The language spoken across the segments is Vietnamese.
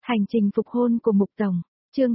Hành trình phục hôn của Mục Tổng, chương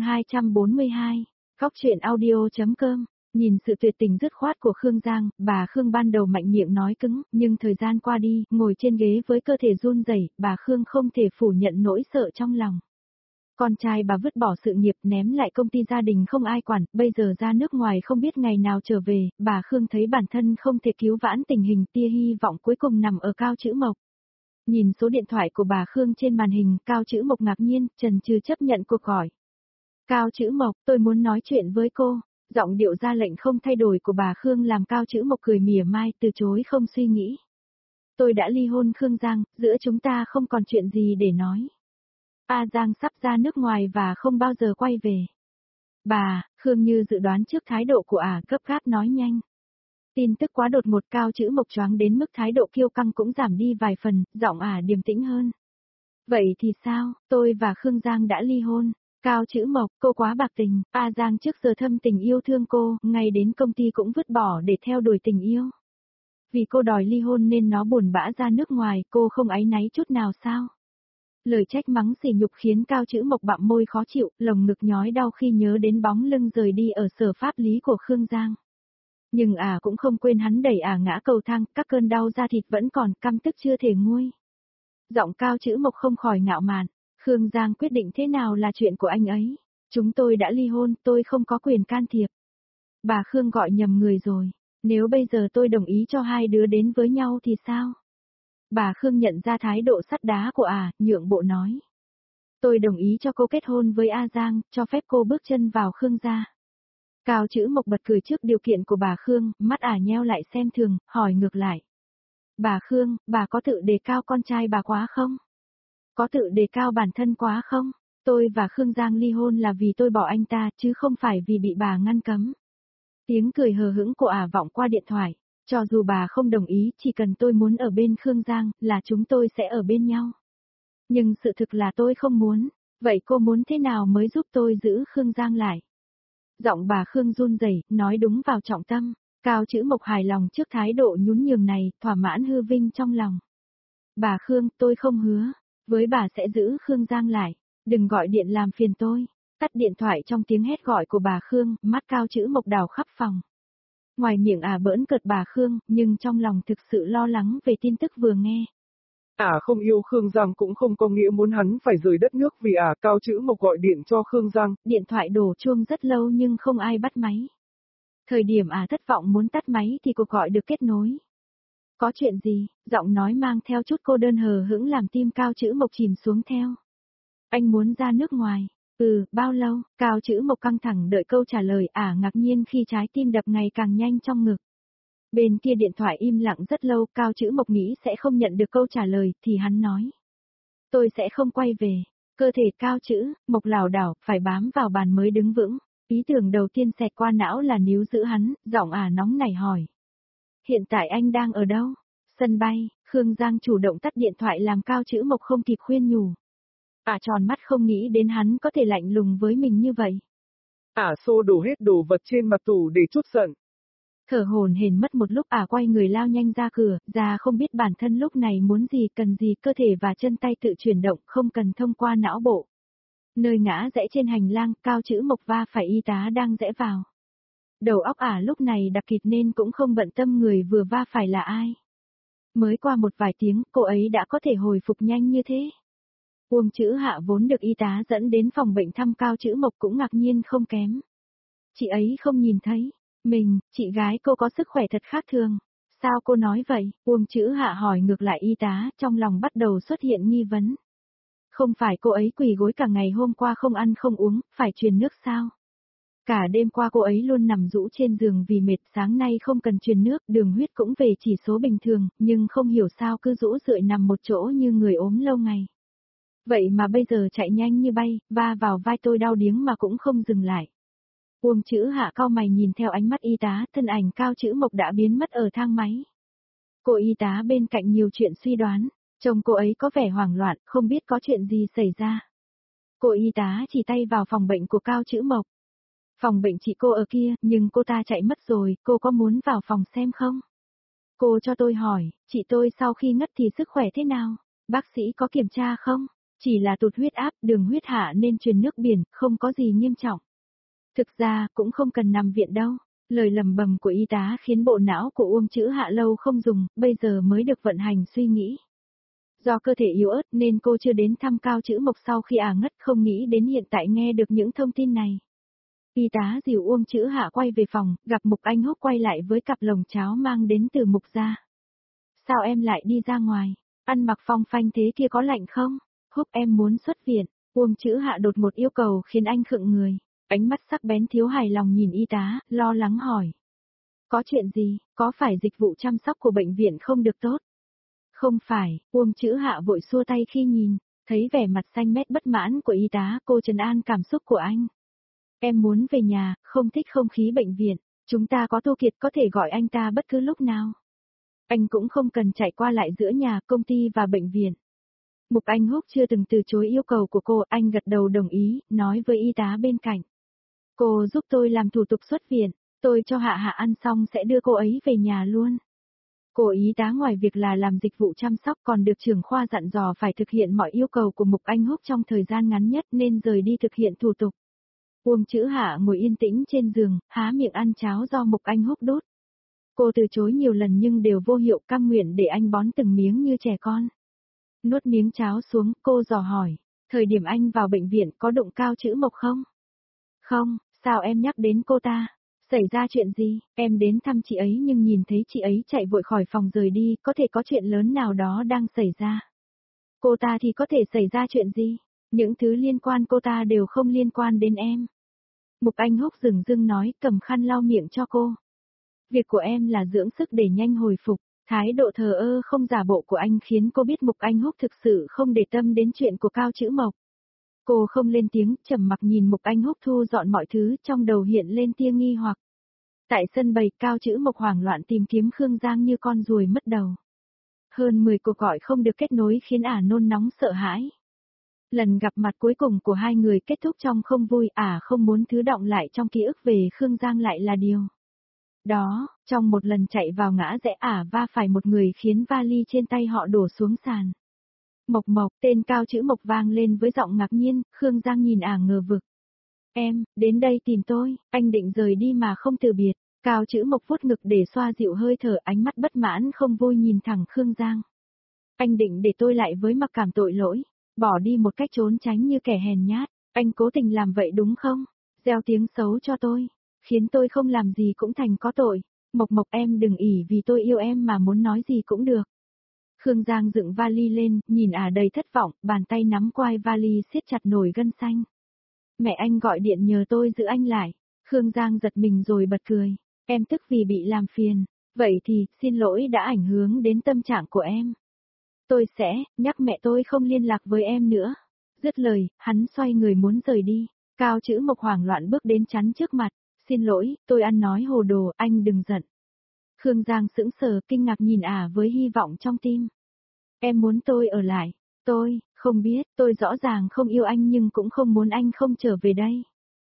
242, Góc truyện audio.com. Nhìn sự tuyệt tình dứt khoát của Khương Giang, bà Khương ban đầu mạnh miệng nói cứng, nhưng thời gian qua đi, ngồi trên ghế với cơ thể run rẩy, bà Khương không thể phủ nhận nỗi sợ trong lòng. Con trai bà vứt bỏ sự nghiệp, ném lại công ty gia đình không ai quản, bây giờ ra nước ngoài không biết ngày nào trở về, bà Khương thấy bản thân không thể cứu vãn tình hình, tia hy vọng cuối cùng nằm ở Cao Chữ Mộc. Nhìn số điện thoại của bà Khương trên màn hình, Cao Chữ Mộc ngạc nhiên, chần chừ chấp nhận cuộc gọi. Cao Chữ Mộc, tôi muốn nói chuyện với cô. Giọng điệu ra lệnh không thay đổi của bà Khương làm Cao Chữ Mộc cười mỉa mai, từ chối không suy nghĩ. Tôi đã ly hôn Khương Giang, giữa chúng ta không còn chuyện gì để nói. A Giang sắp ra nước ngoài và không bao giờ quay về. Bà, Khương như dự đoán trước thái độ của gấp gáp nói nhanh. Tin tức quá đột ngột, Cao Chữ Mộc choáng đến mức thái độ kiêu căng cũng giảm đi vài phần, giọng điềm tĩnh hơn. Vậy thì sao, tôi và Khương Giang đã ly hôn. Cao Chữ Mộc, cô quá bạc tình, A Giang trước giờ thâm tình yêu thương cô, ngay đến công ty cũng vứt bỏ để theo đuổi tình yêu. Vì cô đòi ly hôn nên nó buồn bã ra nước ngoài, cô không áy náy chút nào sao? Lời trách mắng sỉ nhục khiến Cao Chữ Mộc bặm môi khó chịu, lồng ngực nhói đau khi nhớ đến bóng lưng rời đi ở sở pháp lý của Khương Giang. Nhưng cũng không quên hắn đẩy ngã cầu thang, các cơn đau da thịt vẫn còn, căm tức chưa thể nguôi. Giọng Cao Chữ Mộc không khỏi ngạo mạn. Khương Giang quyết định thế nào là chuyện của anh ấy. Chúng tôi đã ly hôn, tôi không có quyền can thiệp. Bà Khương gọi nhầm người rồi. Nếu bây giờ tôi đồng ý cho hai đứa đến với nhau thì sao? Bà Khương nhận ra thái độ sắt đá của nhượng bộ nói. Tôi đồng ý cho cô kết hôn với A Giang, cho phép cô bước chân vào Khương gia. Cao Chữ Mộc bật cười trước điều kiện của bà Khương, mắt nheo lại xem thường, hỏi ngược lại. Bà Khương, bà có tự đề cao con trai bà quá không? Có tự đề cao bản thân quá không? Tôi và Khương Giang ly hôn là vì tôi bỏ anh ta, chứ không phải vì bị bà ngăn cấm. Tiếng cười hờ hững của vọng qua điện thoại. Cho dù bà không đồng ý, chỉ cần tôi muốn ở bên Khương Giang, là chúng tôi sẽ ở bên nhau. Nhưng sự thực là tôi không muốn. Vậy cô muốn thế nào mới giúp tôi giữ Khương Giang lại? Giọng bà Khương run rẩy, nói đúng vào trọng tâm. Cao Chữ Mộc hài lòng trước thái độ nhún nhường này, thỏa mãn hư vinh trong lòng. Bà Khương, tôi không hứa. Với bà sẽ giữ Khương Giang lại. Đừng gọi điện làm phiền tôi. Tắt điện thoại trong tiếng hét gọi của bà Khương, mắt Cao Chữ Mộc đảo khắp phòng. Ngoài miệng bỡn cợt bà Khương, nhưng trong lòng thực sự lo lắng về tin tức vừa nghe. Không yêu Khương Giang cũng không có nghĩa muốn hắn phải rời đất nước vì Cao Chữ Mộc gọi điện cho Khương Giang. Điện thoại đổ chuông rất lâu nhưng không ai bắt máy. Thời điểm thất vọng muốn tắt máy thì cuộc gọi được kết nối. Có chuyện gì? Giọng nói mang theo chút cô đơn hờ hững làm tim Cao Chữ Mộc chìm xuống theo. Anh muốn ra nước ngoài. Bao lâu? Cao Chữ Mộc căng thẳng đợi câu trả lời, ngạc nhiên khi trái tim đập ngày càng nhanh trong ngực. Bên kia điện thoại im lặng rất lâu, Cao Chữ Mộc nghĩ sẽ không nhận được câu trả lời, thì hắn nói. Tôi sẽ không quay về. Cơ thể Cao Chữ Mộc lảo đảo, phải bám vào bàn mới đứng vững. Ý tưởng đầu tiên xẹt qua não là níu giữ hắn, giọng nóng nảy hỏi. Hiện tại anh đang ở đâu? Sân bay. Khương Giang chủ động tắt điện thoại làm Cao Chữ Mộc không kịp khuyên nhủ. Tròn mắt không nghĩ đến hắn có thể lạnh lùng với mình như vậy. Xô đổ hết đồ vật trên mặt tủ để trút giận. Thở hổn hển mất một lúc quay người lao nhanh ra cửa, ra không biết bản thân lúc này muốn gì cần gì, cơ thể và chân tay tự chuyển động, không cần thông qua não bộ. Nơi ngã rẽ trên hành lang, Cao Chữ Mộc va phải y tá đang rẽ vào. Đầu óc lúc này đặc kịt nên cũng không bận tâm người vừa va phải là ai. Mới qua một vài tiếng, cô ấy đã có thể hồi phục nhanh như thế. Uông Chữ Hạ vốn được y tá dẫn đến phòng bệnh thăm Cao Chữ Mộc cũng ngạc nhiên không kém. Chị ấy không nhìn thấy. Chị gái cô có sức khỏe thật khác thường. Sao cô nói vậy? Uông Chữ Hạ hỏi ngược lại y tá, trong lòng bắt đầu xuất hiện nghi vấn. Không phải cô ấy quỳ gối cả ngày hôm qua không ăn không uống, phải truyền nước sao? Cả đêm qua cô ấy luôn nằm rũ trên giường vì mệt, sáng nay không cần truyền nước, đường huyết cũng về chỉ số bình thường, nhưng không hiểu sao cứ rũ rượi nằm một chỗ như người ốm lâu ngày. Vậy mà bây giờ chạy nhanh như bay, va vào vai tôi đau điếng mà cũng không dừng lại. Uông Chữ Hạ cau mày nhìn theo ánh mắt y tá, thân ảnh Cao Chữ Mộc đã biến mất ở thang máy. Cô y tá bên cạnh nhiều chuyện suy đoán, trông cô ấy có vẻ hoảng loạn, không biết có chuyện gì xảy ra. Cô y tá chỉ tay vào phòng bệnh của Cao Chữ Mộc. Phòng bệnh chị cô ở kia, nhưng cô ta chạy mất rồi, cô có muốn vào phòng xem không? Cô cho tôi hỏi, chị tôi sau khi ngất thì sức khỏe thế nào? Bác sĩ có kiểm tra không? Chỉ là tụt huyết áp, đường huyết hạ nên truyền nước biển, không có gì nghiêm trọng. Thực ra, cũng không cần nằm viện đâu. Lời lầm bầm của y tá khiến bộ não của Uông Chữ Hạ lâu không dùng, bây giờ mới được vận hành suy nghĩ. Do cơ thể yếu ớt nên cô chưa đến thăm Cao Chữ Mộc sau khi ngất, không nghĩ đến hiện tại nghe được những thông tin này. Y tá dìu Uông Chữ Hạ quay về phòng, gặp Mục Anh Húc quay lại với cặp lồng cháo mang đến từ Mục gia. Sao em lại đi ra ngoài? Ăn mặc phong phanh thế kia có lạnh không? Húc em muốn xuất viện. Uông Chữ Hạ đột một yêu cầu khiến anh khựng người. Ánh mắt sắc bén thiếu hài lòng nhìn y tá, lo lắng hỏi. Có chuyện gì, có phải dịch vụ chăm sóc của bệnh viện không được tốt? Không phải, Uông Chữ Hạ vội xua tay khi nhìn, thấy vẻ mặt xanh mét bất mãn của y tá, cô trấn an cảm xúc của anh. Em muốn về nhà, không thích không khí bệnh viện, chúng ta có Tô Kiệt có thể gọi anh ta bất cứ lúc nào. Anh cũng không cần chạy qua lại giữa nhà, công ty và bệnh viện. Mục Anh Húc chưa từng từ chối yêu cầu của cô, anh gật đầu đồng ý, nói với y tá bên cạnh. Cô giúp tôi làm thủ tục xuất viện, tôi cho Hạ Hạ ăn xong sẽ đưa cô ấy về nhà luôn. Cô y tá ngoài việc là làm dịch vụ chăm sóc còn được trưởng khoa dặn dò phải thực hiện mọi yêu cầu của Mục Anh Húc trong thời gian ngắn nhất nên rời đi thực hiện thủ tục. Uông Chữ Hạ ngồi yên tĩnh trên giường, há miệng ăn cháo do Mục Anh Húc đút. Cô từ chối nhiều lần nhưng đều vô hiệu, cam nguyện để anh bón từng miếng như trẻ con. Nuốt miếng cháo xuống, cô dò hỏi, thời điểm anh vào bệnh viện có đụng Cao Chữ Mộc không? Không, sao em nhắc đến cô ta? Xảy ra chuyện gì? Em đến thăm chị ấy nhưng nhìn thấy chị ấy chạy vội khỏi phòng rời đi, có thể có chuyện lớn nào đó đang xảy ra. Cô ta thì có thể xảy ra chuyện gì? Những thứ liên quan cô ta đều không liên quan đến em. Mục Anh Húc dửng dưng nói, cầm khăn lau miệng cho cô. Việc của em là dưỡng sức để nhanh hồi phục. Thái độ thờ ơ không giả bộ của anh khiến cô biết Mục Anh Húc thực sự không để tâm đến chuyện của Cao Chữ Mộc. Cô không lên tiếng, trầm mặc nhìn Mục Anh Húc thu dọn mọi thứ, trong đầu hiện lên tia nghi hoặc. Tại sân bày, Cao Chữ Mộc hoảng loạn tìm kiếm Khương Giang như con ruồi mất đầu. Hơn 10 cuộc gọi không được kết nối khiến nôn nóng sợ hãi. Lần gặp mặt cuối cùng của hai người kết thúc trong không vui, không muốn thứ đọng lại trong ký ức về Khương Giang lại là điều. Đó, trong một lần chạy vào ngã rẽ va phải một người khiến vali trên tay họ đổ xuống sàn. Mộc Mộc, tên Cao Chữ Mộc vang lên với giọng ngạc nhiên, Khương Giang nhìn ngờ vực. Em, đến đây tìm tôi, anh định rời đi mà không từ biệt. Cao Chữ Mộc vuốt ngực để xoa dịu hơi thở, ánh mắt bất mãn không vui nhìn thẳng Khương Giang. Anh định để tôi lại với mặc cảm tội lỗi, bỏ đi một cách trốn tránh như kẻ hèn nhát, anh cố tình làm vậy đúng không? Gieo tiếng xấu cho tôi, khiến tôi không làm gì cũng thành có tội. Mộc Mộc em đừng ỷ vì tôi yêu em mà muốn nói gì cũng được. Khương Giang dựng vali lên, nhìn đầy thất vọng, bàn tay nắm quai vali siết chặt nổi gân xanh. Mẹ anh gọi điện nhờ tôi giữ anh lại. Khương Giang giật mình rồi bật cười. Em tức vì bị làm phiền. Vậy thì, xin lỗi đã ảnh hưởng đến tâm trạng của em. Tôi sẽ, nhắc mẹ tôi không liên lạc với em nữa. Dứt lời, hắn xoay người muốn rời đi. Cao Chữ Mộc hoảng loạn bước đến chắn trước mặt. Xin lỗi, tôi ăn nói hồ đồ, anh đừng giận. Khương Giang sững sờ kinh ngạc nhìn với hy vọng trong tim. Em muốn tôi ở lại. Tôi, không biết, tôi rõ ràng không yêu anh nhưng cũng không muốn anh không trở về đây.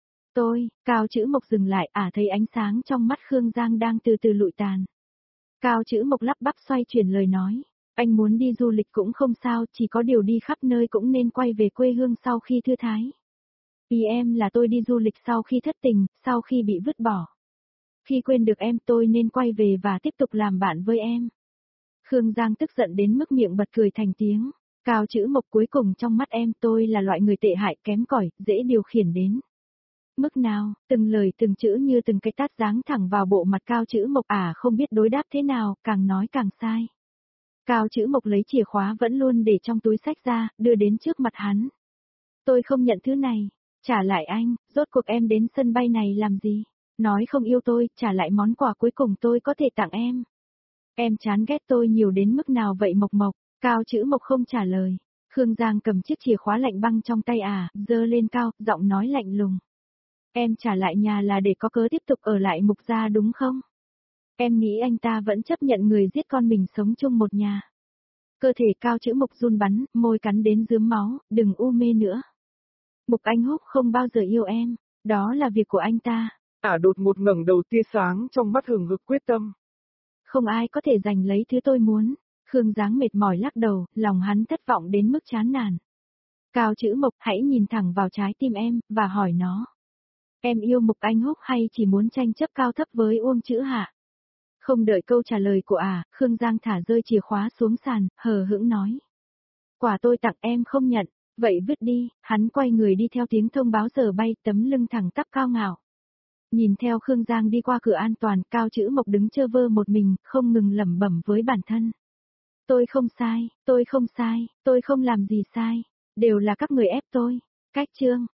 Cao Chữ Mộc dừng lại, thấy ánh sáng trong mắt Khương Giang đang từ từ lụi tàn. Cao Chữ Mộc lắp bắp xoay chuyển lời nói. Anh muốn đi du lịch cũng không sao, chỉ có điều đi khắp nơi cũng nên quay về quê hương sau khi thư thái. Ý em là tôi đi du lịch sau khi thất tình, sau khi bị vứt bỏ. Khi quên được em tôi nên quay về và tiếp tục làm bạn với em. Khương Giang tức giận đến mức miệng bật cười thành tiếng. Cao Chữ Mộc cuối cùng trong mắt em tôi là loại người tệ hại kém cỏi, dễ điều khiển đến. Mức nào, từng lời từng chữ như từng cái tát giáng thẳng vào bộ mặt Cao Chữ Mộc không biết đối đáp thế nào, càng nói càng sai. Cao Chữ Mộc lấy chìa khóa vẫn luôn để trong túi xách ra, đưa đến trước mặt hắn. Tôi không nhận thứ này, trả lại anh, rốt cuộc em đến sân bay này làm gì? Nói không yêu tôi, trả lại món quà cuối cùng tôi có thể tặng em. Em chán ghét tôi nhiều đến mức nào vậy Mộc Mộc? Cao Chữ Mộc không trả lời. Khương Giang cầm chiếc chìa khóa lạnh băng trong tay giơ lên cao, giọng nói lạnh lùng. Em trả lại nhà là để có cớ tiếp tục ở lại Mục gia đúng không? Em nghĩ anh ta vẫn chấp nhận người giết con mình sống chung một nhà. Cơ thể Cao Chữ Mộc run bắn, môi cắn đến rướm máu, đừng u mê nữa. Mục Anh Húc không bao giờ yêu em, đó là việc của anh ta. Đột ngột ngẩng đầu, tia sáng trong mắt hừng hực quyết tâm. Không ai có thể giành lấy thứ tôi muốn. Khương Giáng mệt mỏi lắc đầu, lòng hắn thất vọng đến mức chán nản. Cao chữ Mộc hãy nhìn thẳng vào trái tim em, và hỏi nó. Em yêu Mục Anh Húc hay chỉ muốn tranh chấp cao thấp với Uông Chữ Hạ? Không đợi câu trả lời của Khương Giang thả rơi chìa khóa xuống sàn, hờ hững nói. Quà tôi tặng em không nhận, vậy vứt đi, hắn quay người đi theo tiếng thông báo giờ bay, tấm lưng thẳng tắp cao ngạo. Nhìn theo Khương Giang đi qua cửa an toàn, Cao chữ Mộc đứng chơ vơ một mình, không ngừng lẩm bẩm với bản thân. Tôi không sai, tôi không sai, tôi không làm gì sai, đều là các người ép tôi. Cách chương